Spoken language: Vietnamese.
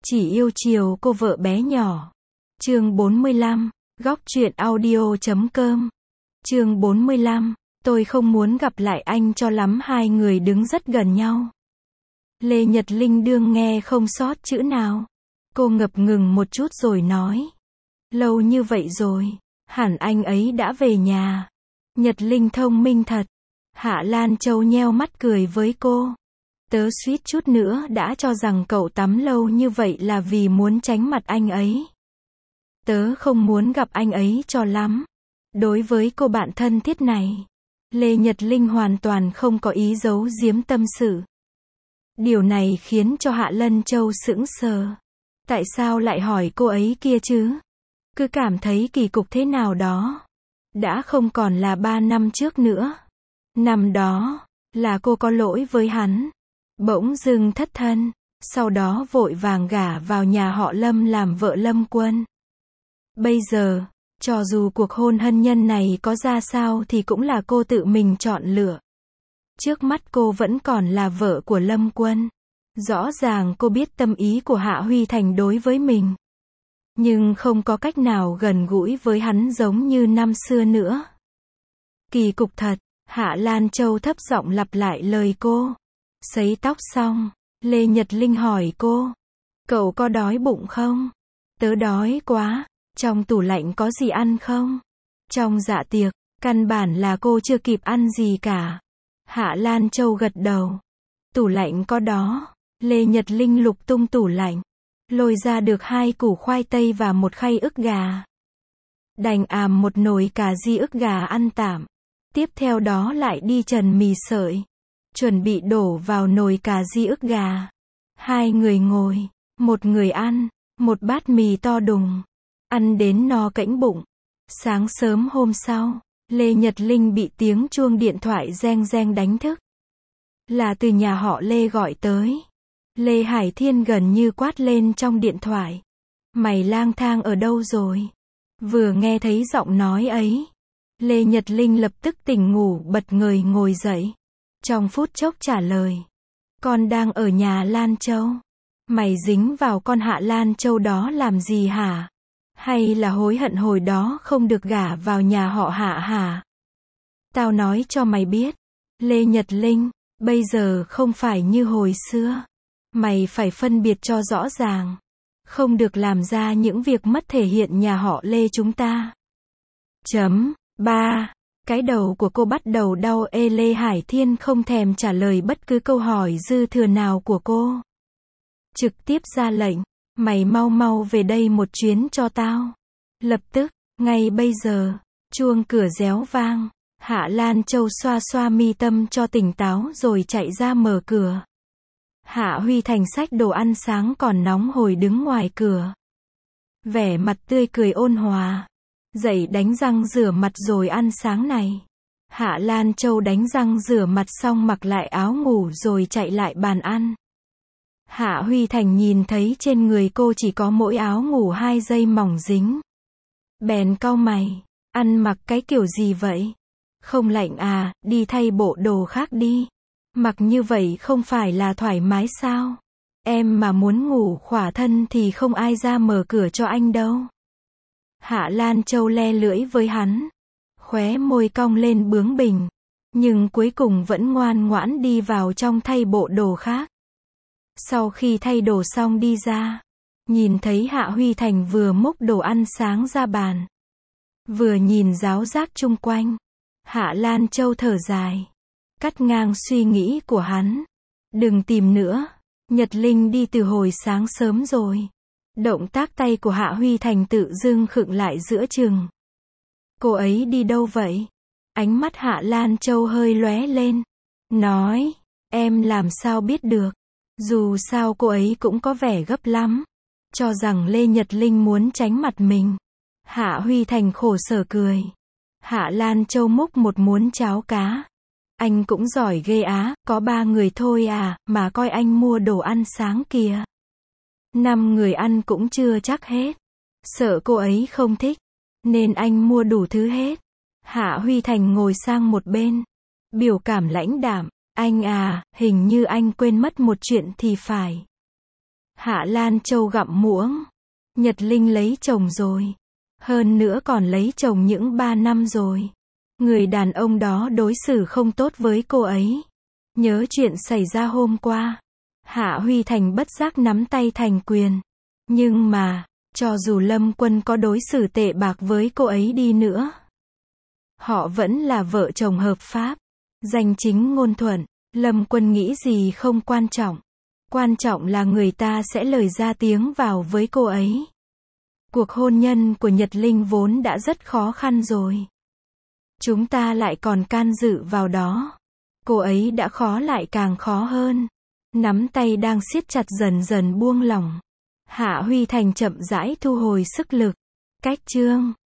Chỉ yêu chiều cô vợ bé nhỏ. Chương 45, góc truyện audio.com. Chương 45, tôi không muốn gặp lại anh cho lắm. Hai người đứng rất gần nhau. Lê Nhật Linh đương nghe không sót chữ nào. Cô ngập ngừng một chút rồi nói. Lâu như vậy rồi, hẳn anh ấy đã về nhà. Nhật Linh thông minh thật. Hạ Lan Châu nheo mắt cười với cô. Tớ suýt chút nữa đã cho rằng cậu tắm lâu như vậy là vì muốn tránh mặt anh ấy. Tớ không muốn gặp anh ấy cho lắm. Đối với cô bạn thân thiết này, Lê Nhật Linh hoàn toàn không có ý giấu giếm tâm sự. Điều này khiến cho Hạ Lan Châu sững sờ. Tại sao lại hỏi cô ấy kia chứ? Cứ cảm thấy kỳ cục thế nào đó. Đã không còn là 3 năm trước nữa. Năm đó, là cô có lỗi với hắn. Bỗng dưng thất thân, sau đó vội vàng gả vào nhà họ Lâm làm vợ Lâm Quân. Bây giờ, cho dù cuộc hôn hân nhân này có ra sao thì cũng là cô tự mình chọn lựa. Trước mắt cô vẫn còn là vợ của Lâm Quân. Rõ ràng cô biết tâm ý của Hạ Huy Thành đối với mình. Nhưng không có cách nào gần gũi với hắn giống như năm xưa nữa. Kỳ cục thật, Hạ Lan Châu thấp giọng lặp lại lời cô. Sấy tóc xong, Lê Nhật Linh hỏi cô. Cậu có đói bụng không? Tớ đói quá. Trong tủ lạnh có gì ăn không? Trong dạ tiệc, căn bản là cô chưa kịp ăn gì cả. Hạ Lan Châu gật đầu. Tủ lạnh có đó. Lê Nhật Linh lục tung tủ lạnh. Lôi ra được 2 củ khoai tây và một khay ức gà. Đành àm một nồi cà ri ức gà ăn tạm. Tiếp theo đó lại đi trần mì sợi. Chuẩn bị đổ vào nồi cà ri ức gà. 2 người ngồi, một người ăn, một bát mì to đùng. Ăn đến no cẫng bụng. Sáng sớm hôm sau, Lê Nhật Linh bị tiếng chuông điện thoại reng reng đánh thức. Là từ nhà họ Lê gọi tới. Lê Hải Thiên gần như quát lên trong điện thoại. Mày lang thang ở đâu rồi? Vừa nghe thấy giọng nói ấy, Lê Nhật Linh lập tức tỉnh ngủ bật người ngồi dậy. Trong phút chốc trả lời. Con đang ở nhà Lan Châu. Mày dính vào con Hạ Lan Châu đó làm gì hả? Hay là hối hận hồi đó không được gả vào nhà họ Hạ hả? Tao nói cho mày biết. Lê Nhật Linh, bây giờ không phải như hồi xưa. Mày phải phân biệt cho rõ ràng. Không được làm ra những việc mất thể hiện nhà họ Lê chúng ta. 3. Cái đầu của cô bắt đầu đau Lê Hải Thiên không thèm trả lời bất cứ câu hỏi dư thừa nào của cô. Trực tiếp ra lệnh. Mày mau mau về đây một chuyến cho tao. Lập tức, ngay bây giờ, chuông cửa réo vang. Hạ Lan Châu xoa xoa mi tâm cho tỉnh táo rồi chạy ra mở cửa. Hạ Huy Thành xách đồ ăn sáng còn nóng hổi đứng ngoài cửa. Vẻ mặt tươi cười ôn hòa. Dậy đánh răng rửa mặt rồi ăn sáng này. Hạ Lan Châu đánh răng rửa mặt xong mặc lại áo ngủ rồi chạy lại bàn ăn. Hạ Huy Thành nhìn thấy trên người cô chỉ có mỗi áo ngủ 2 dây mỏng dính. Bèn cau mày. Ăn mặc cái kiểu gì vậy? Không lạnh à, đi thay bộ đồ khác đi. Mặc như vậy không phải là thoải mái sao? Em mà muốn ngủ khỏa thân thì không ai ra mở cửa cho anh đâu. Hạ Lan Châu le lưỡi với hắn. Khóe môi cong lên bướng bỉnh. Nhưng cuối cùng vẫn ngoan ngoãn đi vào trong thay bộ đồ khác. Sau khi thay đồ xong đi ra, nhìn thấy Hạ Huy Thành vừa múc đồ ăn sáng ra bàn. Vừa nhìn ráo rác chung quanh. Hạ Lan Châu thở dài. Cắt ngang suy nghĩ của hắn. Đừng tìm nữa. Nhật Linh đi từ hồi sáng sớm rồi. Động tác tay của Hạ Huy Thành tự dưng khựng lại giữa chừng. Cô ấy đi đâu vậy? Ánh mắt Hạ Lan Châu hơi lóe lên. Nói, em làm sao biết được. Dù sao cô ấy cũng có vẻ gấp lắm. Cho rằng Lê Nhật Linh muốn tránh mặt mình. Hạ Huy Thành khổ sở cười. Hạ Lan Châu múc một muỗng cháo cá. Anh cũng giỏi ghê á, có 3 người thôi à, mà coi anh mua đồ ăn sáng kìa. 5 người ăn cũng chưa chắc hết. Sợ cô ấy không thích, nên anh mua đủ thứ hết. Hạ Huy Thành ngồi sang một bên. Biểu cảm lãnh đạm. Anh à, hình như anh quên mất một chuyện thì phải. Hạ Lan Châu gặm muỗng. Nhật Linh lấy chồng rồi. Hơn nữa còn lấy chồng những 3 năm rồi. Người đàn ông đó đối xử không tốt với cô ấy. Nhớ chuyện xảy ra hôm qua. Hạ Huy Thành bất giác nắm tay thành quyền. Nhưng mà, cho dù Lâm Quân có đối xử tệ bạc với cô ấy đi nữa, họ vẫn là vợ chồng hợp pháp. Danh chính ngôn thuận. Lâm Quân nghĩ gì không quan trọng. Quan trọng là người ta sẽ lời ra tiếng vào với cô ấy. Cuộc hôn nhân của Nhật Linh vốn đã rất khó khăn rồi. Chúng ta lại còn can dự vào đó. Cô ấy đã khó lại càng khó hơn. Nắm tay đang siết chặt dần dần buông lỏng. Hạ Huy Thành chậm rãi thu hồi sức lực. Cách chương